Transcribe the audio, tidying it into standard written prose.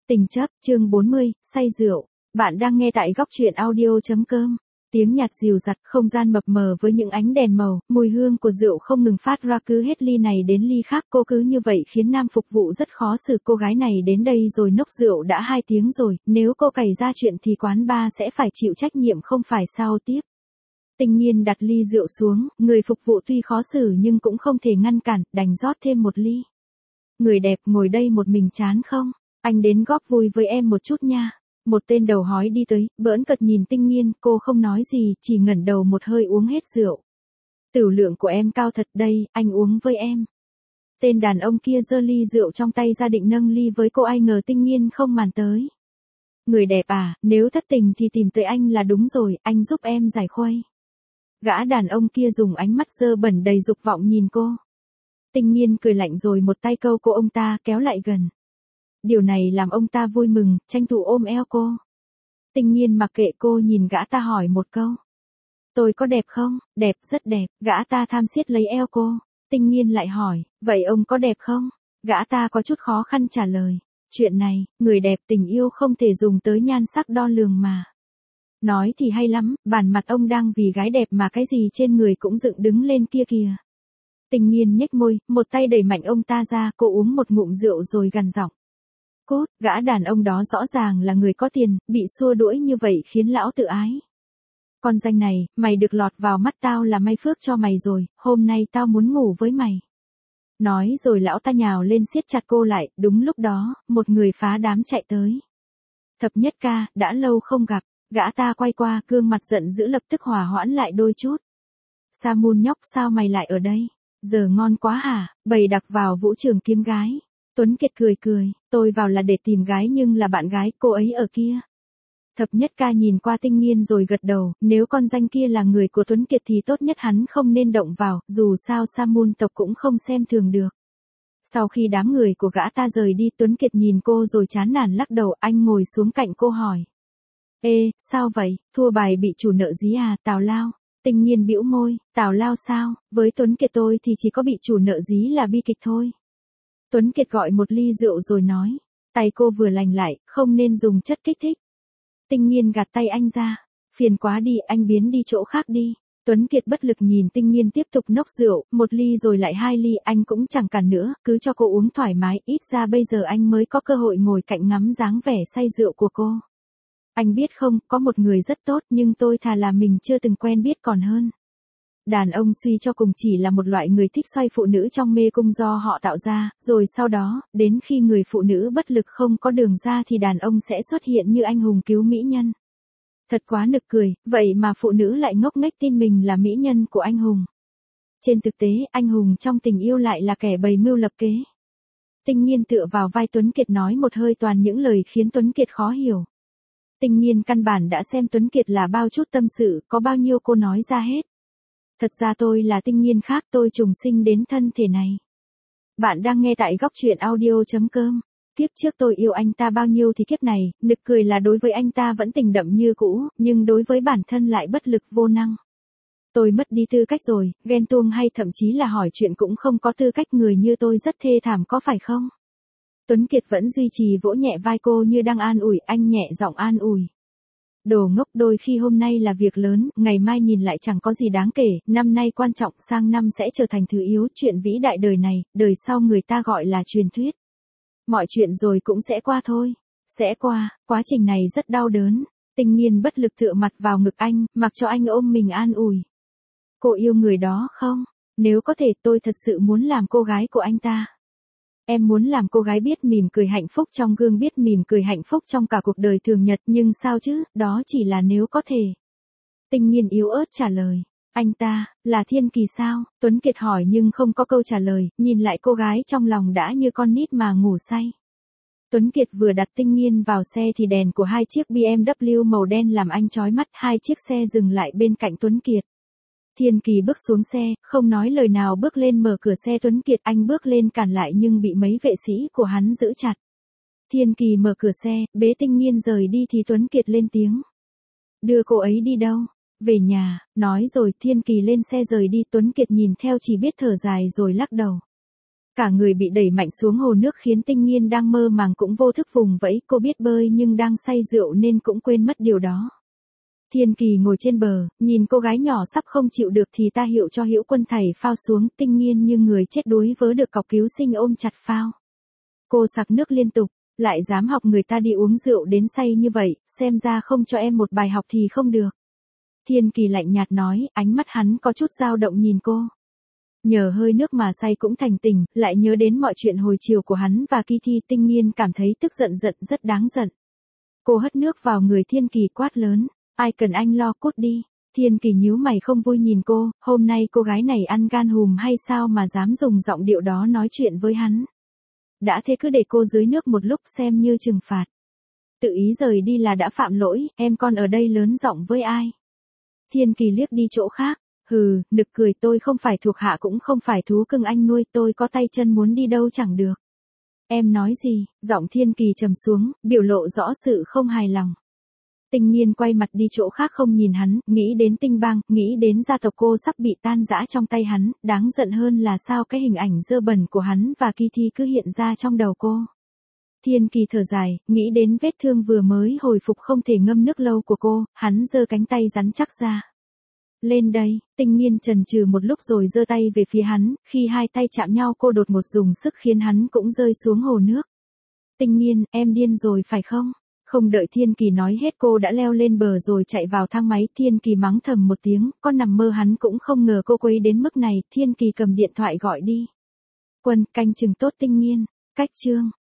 Tình chấp, chương 40, say rượu. Bạn đang nghe tại góc truyện audio.com. Tiếng nhạc dịu dặt, không gian mập mờ với những ánh đèn màu, mùi hương của rượu không ngừng phát ra cứ hết ly này đến ly khác. Cô cứ như vậy khiến nam phục vụ rất khó xử. Cô gái này đến đây rồi nốc rượu đã 2 tiếng rồi, nếu cô cày ra chuyện thì quán bar sẽ phải chịu trách nhiệm không phải sao tiếp. Tinh Nghiên đặt ly rượu xuống, người phục vụ tuy khó xử nhưng cũng không thể ngăn cản, đành rót thêm một ly. Người đẹp ngồi đây một mình chán không? Anh đến góp vui với em một chút nha. Một tên đầu hói đi tới, bỡn cợt nhìn Tinh Nghiên, cô không nói gì, chỉ ngẩng đầu một hơi uống hết rượu. Tửu lượng của em cao thật đây, anh uống với em. Tên đàn ông kia giơ ly rượu trong tay ra định nâng ly với cô, ai ngờ Tinh Nghiên không màn tới. Người đẹp à, nếu thất tình thì tìm tới anh là đúng rồi, anh giúp em giải khuây. Gã đàn ông kia dùng ánh mắt dơ bẩn đầy dục vọng nhìn cô. Tinh Nghiên cười lạnh rồi một tay câu cô ông ta kéo lại gần. Điều này làm ông ta vui mừng, tranh thủ ôm eo cô. Tinh Nghiên mặc kệ cô, nhìn gã ta hỏi một câu. Tôi có đẹp không? Đẹp, rất đẹp. Gã ta tham siết lấy eo cô. Tinh Nghiên lại hỏi, vậy ông có đẹp không? Gã ta có chút khó khăn trả lời. Chuyện này, người đẹp tình yêu không thể dùng tới nhan sắc đo lường mà. Nói thì hay lắm, bản mặt ông đang vì gái đẹp mà cái gì trên người cũng dựng đứng lên kia kìa. Tinh Nghiên nhếch môi, một tay đẩy mạnh ông ta ra, cô uống một ngụm rượu rồi gằn giọng. Cốt, gã đàn ông đó rõ ràng là người có tiền, bị xua đuổi như vậy khiến lão tự ái. Con danh này, mày được lọt vào mắt tao là may phước cho mày rồi, hôm nay tao muốn ngủ với mày. Nói rồi lão ta nhào lên siết chặt cô lại, đúng lúc đó, một người phá đám chạy tới. Thập Nhất ca, đã lâu không gặp, gã ta quay qua, gương mặt giận dữ lập tức hòa hoãn lại đôi chút. Sa Môn nhóc, sao mày lại ở đây? Giờ ngon quá hả, bày đặc vào vũ trường kiếm gái. Tuấn Kiệt cười cười, tôi vào là để tìm gái nhưng là bạn gái, cô ấy ở kia. Thập Nhất ca nhìn qua Tinh Nghiên rồi gật đầu, nếu con danh kia là người của Tuấn Kiệt thì tốt nhất hắn không nên động vào, dù sao Sa Môn tộc cũng không xem thường được. Sau khi đám người của gã ta rời đi, Tuấn Kiệt nhìn cô rồi chán nản lắc đầu, anh ngồi xuống cạnh cô hỏi. Ê, sao vậy, thua bài bị chủ nợ dí à, Tào Lao? Tinh Nghiên bĩu môi, Tào Lao sao, với Tuấn Kiệt tôi thì chỉ có bị chủ nợ dí là bi kịch thôi. Tuấn Kiệt gọi một ly rượu rồi nói, tay cô vừa lành lại, không nên dùng chất kích thích. Tinh Nghiên gạt tay anh ra, phiền quá đi, anh biến đi chỗ khác đi. Tuấn Kiệt bất lực nhìn Tinh Nghiên tiếp tục nốc rượu, một ly rồi lại 2 ly, anh cũng chẳng cản nữa, cứ cho cô uống thoải mái, ít ra bây giờ anh mới có cơ hội ngồi cạnh ngắm dáng vẻ say rượu của cô. Anh biết không, có một người rất tốt nhưng tôi thà là mình chưa từng quen biết còn hơn. Đàn ông suy cho cùng chỉ là một loại người thích xoay phụ nữ trong mê cung do họ tạo ra, rồi sau đó, đến khi người phụ nữ bất lực không có đường ra thì đàn ông sẽ xuất hiện như anh hùng cứu mỹ nhân. Thật quá nực cười, vậy mà phụ nữ lại ngốc nghếch tin mình là mỹ nhân của anh hùng. Trên thực tế, anh hùng trong tình yêu lại là kẻ bày mưu lập kế. Tinh Nghiên tựa vào vai Tuấn Kiệt nói một hơi toàn những lời khiến Tuấn Kiệt khó hiểu. Tinh Nghiên căn bản đã xem Tuấn Kiệt là bao chút tâm sự, có bao nhiêu cô nói ra hết. Thật ra tôi là Tinh Nghiên khác, tôi trùng sinh đến thân thể này. Bạn đang nghe tại góc truyện audio.com. Kiếp trước tôi yêu anh ta bao nhiêu thì kiếp này, nực cười là đối với anh ta vẫn tình đậm như cũ, nhưng đối với bản thân lại bất lực vô năng. Tôi mất đi tư cách rồi, ghen tuông hay thậm chí là hỏi chuyện cũng không có tư cách, người như tôi rất thê thảm có phải không? Tuấn Kiệt vẫn duy trì vỗ nhẹ vai cô như đang an ủi, anh nhẹ giọng an ủi. Đồ ngốc, đôi khi hôm nay là việc lớn, ngày mai nhìn lại chẳng có gì đáng kể, năm nay quan trọng, sang năm sẽ trở thành thứ yếu, chuyện vĩ đại đời này, đời sau người ta gọi là truyền thuyết. Mọi chuyện rồi cũng sẽ qua thôi. Sẽ qua, quá trình này rất đau đớn. Tinh Nghiên bất lực tựa mặt vào ngực anh, mặc cho anh ôm mình an ủi. Cô yêu người đó không? Nếu có thể tôi thật sự muốn làm cô gái của anh ta. Em muốn làm cô gái biết mỉm cười hạnh phúc trong gương, biết mỉm cười hạnh phúc trong cả cuộc đời thường nhật, nhưng sao chứ, đó chỉ là nếu có thể. Tinh Nghiên yếu ớt trả lời. Anh ta, là Thiên Kỳ sao? Tuấn Kiệt hỏi nhưng không có câu trả lời, nhìn lại cô gái trong lòng đã như con nít mà ngủ say. Tuấn Kiệt vừa đặt Tinh Nghiên vào xe thì đèn của 2 chiếc BMW màu đen làm anh chói mắt, 2 chiếc xe dừng lại bên cạnh Tuấn Kiệt. Thiên Kỳ bước xuống xe, không nói lời nào bước lên mở cửa xe Tuấn Kiệt, anh bước lên cản lại nhưng bị mấy vệ sĩ của hắn giữ chặt. Thiên Kỳ mở cửa xe, bế Tinh Nghiên rời đi thì Tuấn Kiệt lên tiếng. Đưa cô ấy đi đâu? Về nhà, nói rồi Thiên Kỳ lên xe rời đi, Tuấn Kiệt nhìn theo chỉ biết thở dài rồi lắc đầu. Cả người bị đẩy mạnh xuống hồ nước khiến Tinh Nghiên đang mơ màng cũng vô thức vùng vẫy, cô biết bơi nhưng đang say rượu nên cũng quên mất điều đó. Thiên Kỳ ngồi trên bờ, nhìn cô gái nhỏ sắp không chịu được thì ta hiệu cho Hữu Quân thảy phao xuống, Tinh Nghiên như người chết đuối vớ được cọc cứu sinh ôm chặt phao. Cô sặc nước liên tục, lại dám học người ta đi uống rượu đến say như vậy, xem ra không cho em một bài học thì không được. Thiên Kỳ lạnh nhạt nói, ánh mắt hắn có chút dao động nhìn cô. Nhờ hơi nước mà say cũng thành tình, lại nhớ đến mọi chuyện hồi chiều của hắn và Kitty, Tinh Nghiên cảm thấy tức giận rất đáng giận. Cô hất nước vào người Thiên Kỳ quát lớn, ai cần anh lo, cút đi. Thiên Kỳ nhíu mày không vui nhìn cô, hôm nay cô gái này ăn gan hùm hay sao mà dám dùng giọng điệu đó nói chuyện với hắn. Đã thế cứ để cô dưới nước một lúc xem như trừng phạt. Tự ý rời đi là đã phạm lỗi, em còn ở đây lớn giọng với ai. Thiên Kỳ liếc đi chỗ khác, hừ, nực cười, tôi không phải thuộc hạ cũng không phải thú cưng anh nuôi, tôi có tay chân muốn đi đâu chẳng được. Em nói gì? Giọng Thiên Kỳ trầm xuống, biểu lộ rõ sự không hài lòng. Tinh Nghiên quay mặt đi chỗ khác không nhìn hắn, nghĩ đến Tinh Bang, nghĩ đến gia tộc cô sắp bị tan rã trong tay hắn, đáng giận hơn là sao cái hình ảnh dơ bẩn của hắn và Kitty cứ hiện ra trong đầu cô. Thiên Kỳ thở dài, nghĩ đến vết thương vừa mới hồi phục không thể ngâm nước lâu của cô, hắn giơ cánh tay rắn chắc ra. Lên đây, Tinh Nghiên chần chừ một lúc rồi giơ tay về phía hắn, khi hai tay chạm nhau cô đột ngột dùng sức khiến hắn cũng rơi xuống hồ nước. Tinh Nghiên, em điên rồi phải không? Không đợi Thiên Kỳ nói hết cô đã leo lên bờ rồi chạy vào thang máy. Thiên Kỳ mắng thầm một tiếng, con nằm mơ hắn cũng không ngờ cô quấy đến mức này. Thiên Kỳ cầm điện thoại gọi đi. Quân, canh chừng tốt Tinh Nghiên. Cách chương